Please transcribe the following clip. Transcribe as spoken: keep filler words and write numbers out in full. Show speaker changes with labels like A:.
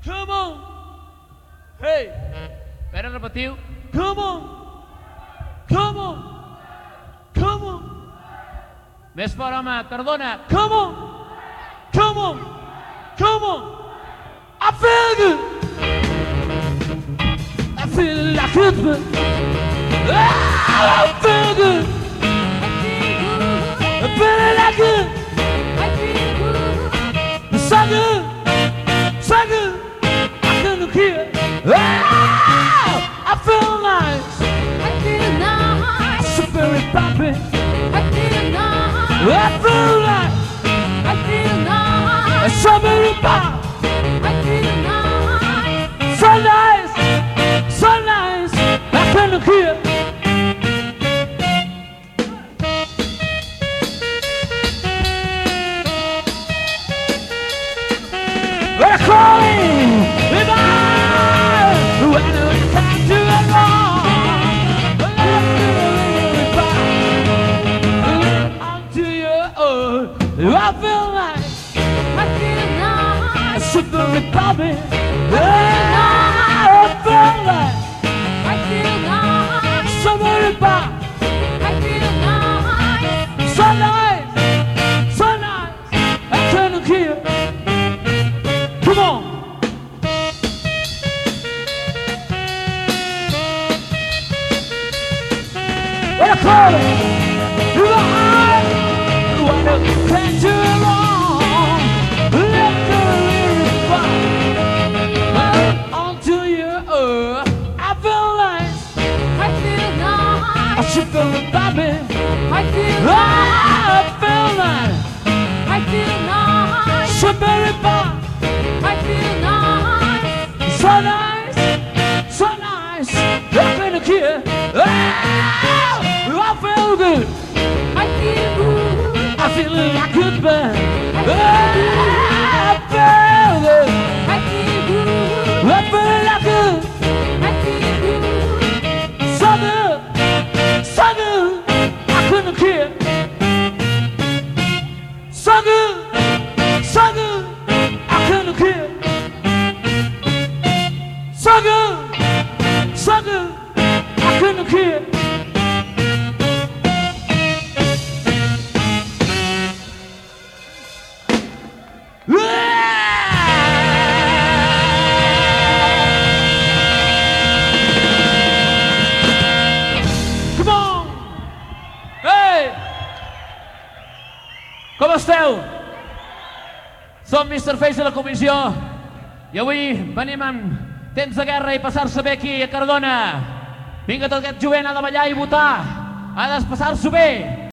A: Come on. Hey.
B: Espera, repetiu.
A: Come on. Come on. Come on.
B: Més fort, home, Cardona.
A: Come on. Come on. Come on. I feel good. I feel like it's good. I feel good. I feel like it. So good. So good. I couldn't hear. I feel nice.
C: I feel nice.
A: So very poppy.
C: I feel nice.
A: I feel nice.
C: I feel nice.
A: So very poppy.
C: I feel nice.
A: So nice. So nice. I couldn't hear. We're calling. If I when it's time to go wrong, unto your own, I feel like
C: I feel nice.
A: Super Republic. I feel like
C: I feel nice.
A: Super Republic.
C: I feel nice.
A: So nice, so nice. I couldn't hear. Come on. We're calling. You are high. When it can't do wrong, let the lyrics fly. Onto your earth. I feel like
C: I feel nice.
A: I should feel it, baby.
C: I feel
A: I
C: nice.
A: feel like
C: I feel nice.
A: Super Bowl.
C: I feel nice.
A: So nice, so nice. I couldn't hear. I feel good.
C: I feel good.
A: I feel like good man. I feel good.
C: I feel good.
A: I feel like good.
C: I feel good.
A: So good, so good. I couldn't hear. So good, so good. I couldn't hear. So good, so good. I couldn't hear. Come on! Hey! Com esteu? Som mister Face de la comissió i avui venim amb temps de guerra i passar-se bé aquí a Cardona. Vinga, tot aquest jovent ha de ballar i votar, ha de passar-s'ho bé.